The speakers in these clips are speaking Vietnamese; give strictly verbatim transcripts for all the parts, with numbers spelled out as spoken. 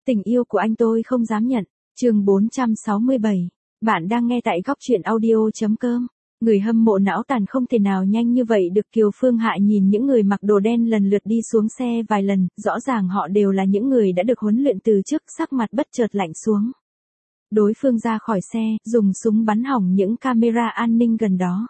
Tình yêu của anh tôi không dám nhận. Chương bốn trăm sáu mươi bảy. Bạn đang nghe tại góc truyện audio chấm com. Người hâm mộ não tàn không thể nào nhanh như vậy được. Kiều Phương Hạ nhìn những người mặc đồ đen lần lượt đi xuống xe vài lần, rõ ràng họ đều là những người đã được huấn luyện từ trước, sắc mặt bất chợt lạnh xuống. Đối phương ra khỏi xe, dùng súng bắn hỏng những camera an ninh gần đó.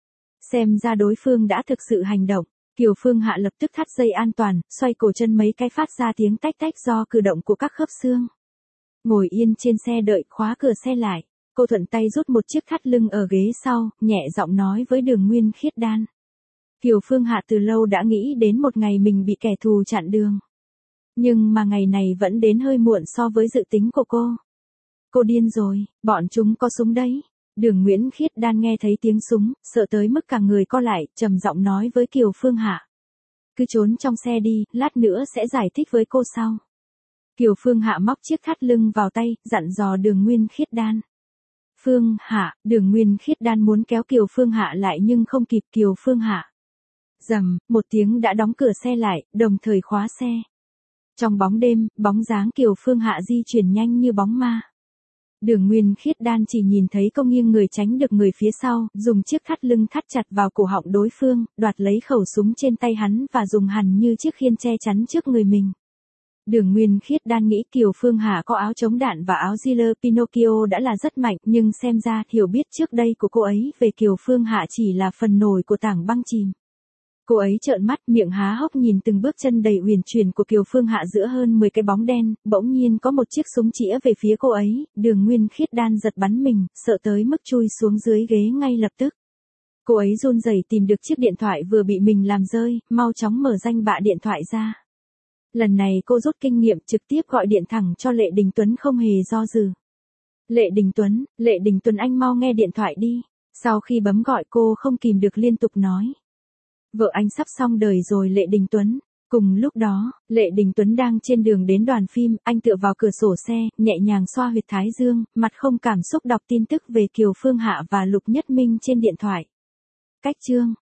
Xem ra đối phương đã thực sự hành động. Kiều Phương Hạ lập tức thắt dây an toàn, xoay cổ chân mấy cái phát ra tiếng tách tách do cử động của các khớp xương. Ngồi yên trên xe đợi, khóa cửa xe lại. Cô thuận tay rút một chiếc thắt lưng ở ghế sau, nhẹ giọng nói với Đường Nguyên Khiết Đan. Kiều Phương Hạ từ lâu đã nghĩ đến một ngày mình bị kẻ thù chặn đường. Nhưng mà ngày này vẫn đến hơi muộn so với dự tính của cô. Cô điên rồi, bọn chúng có súng đấy. Đường Nguyễn Khiết Đan nghe thấy tiếng súng, sợ tới mức cả người co lại, trầm giọng nói với Kiều Phương Hạ. Cứ trốn trong xe đi, lát nữa sẽ giải thích với cô sau. Kiều Phương Hạ móc chiếc thắt lưng vào tay, dặn dò Đường Nguyên Khiết Đan. Phương Hạ, Đường Nguyên Khiết Đan muốn kéo Kiều Phương Hạ lại nhưng không kịp. Kiều Phương Hạ. Rầm, một tiếng đã đóng cửa xe lại, đồng thời khóa xe. Trong bóng đêm, bóng dáng Kiều Phương Hạ di chuyển nhanh như bóng ma. Đường Nguyên Khiết Đan chỉ nhìn thấy cô nghiêng người tránh được người phía sau, dùng chiếc thắt lưng thắt chặt vào cổ họng đối phương, đoạt lấy khẩu súng trên tay hắn và dùng hẳn như chiếc khiên che chắn trước người mình. Đường Nguyên Khiết Đan nghĩ Kiều Phương Hạ có áo chống đạn và áo Giller Pinocchio đã là rất mạnh, nhưng xem ra hiểu biết trước đây của cô ấy về Kiều Phương Hạ chỉ là phần nổi của tảng băng chìm. Cô ấy trợn mắt, miệng há hốc nhìn từng bước chân đầy uyển chuyển của Kiều Phương Hạ giữa hơn mười cái bóng đen, bỗng nhiên có một chiếc súng chĩa về phía cô ấy, Đường Nguyên Khiết Đan giật bắn mình, sợ tới mức chui xuống dưới ghế ngay lập tức. Cô ấy run rẩy tìm được chiếc điện thoại vừa bị mình làm rơi, mau chóng mở danh bạ điện thoại ra. Lần này cô rút kinh nghiệm, trực tiếp gọi điện thẳng cho Lệ Đình Tuấn không hề do dự. Lệ Đình Tuấn, Lệ Đình Tuấn anh mau nghe điện thoại đi. Sau khi bấm gọi cô không kìm được liên tục nói. Vợ anh sắp xong đời rồi Lệ Đình Tuấn. Cùng lúc đó, Lệ Đình Tuấn đang trên đường đến đoàn phim, anh tựa vào cửa sổ xe, nhẹ nhàng xoa huyệt thái dương, mặt không cảm xúc đọc tin tức về Kiều Phương Hạ và Lục Nhất Minh trên điện thoại. Cách chương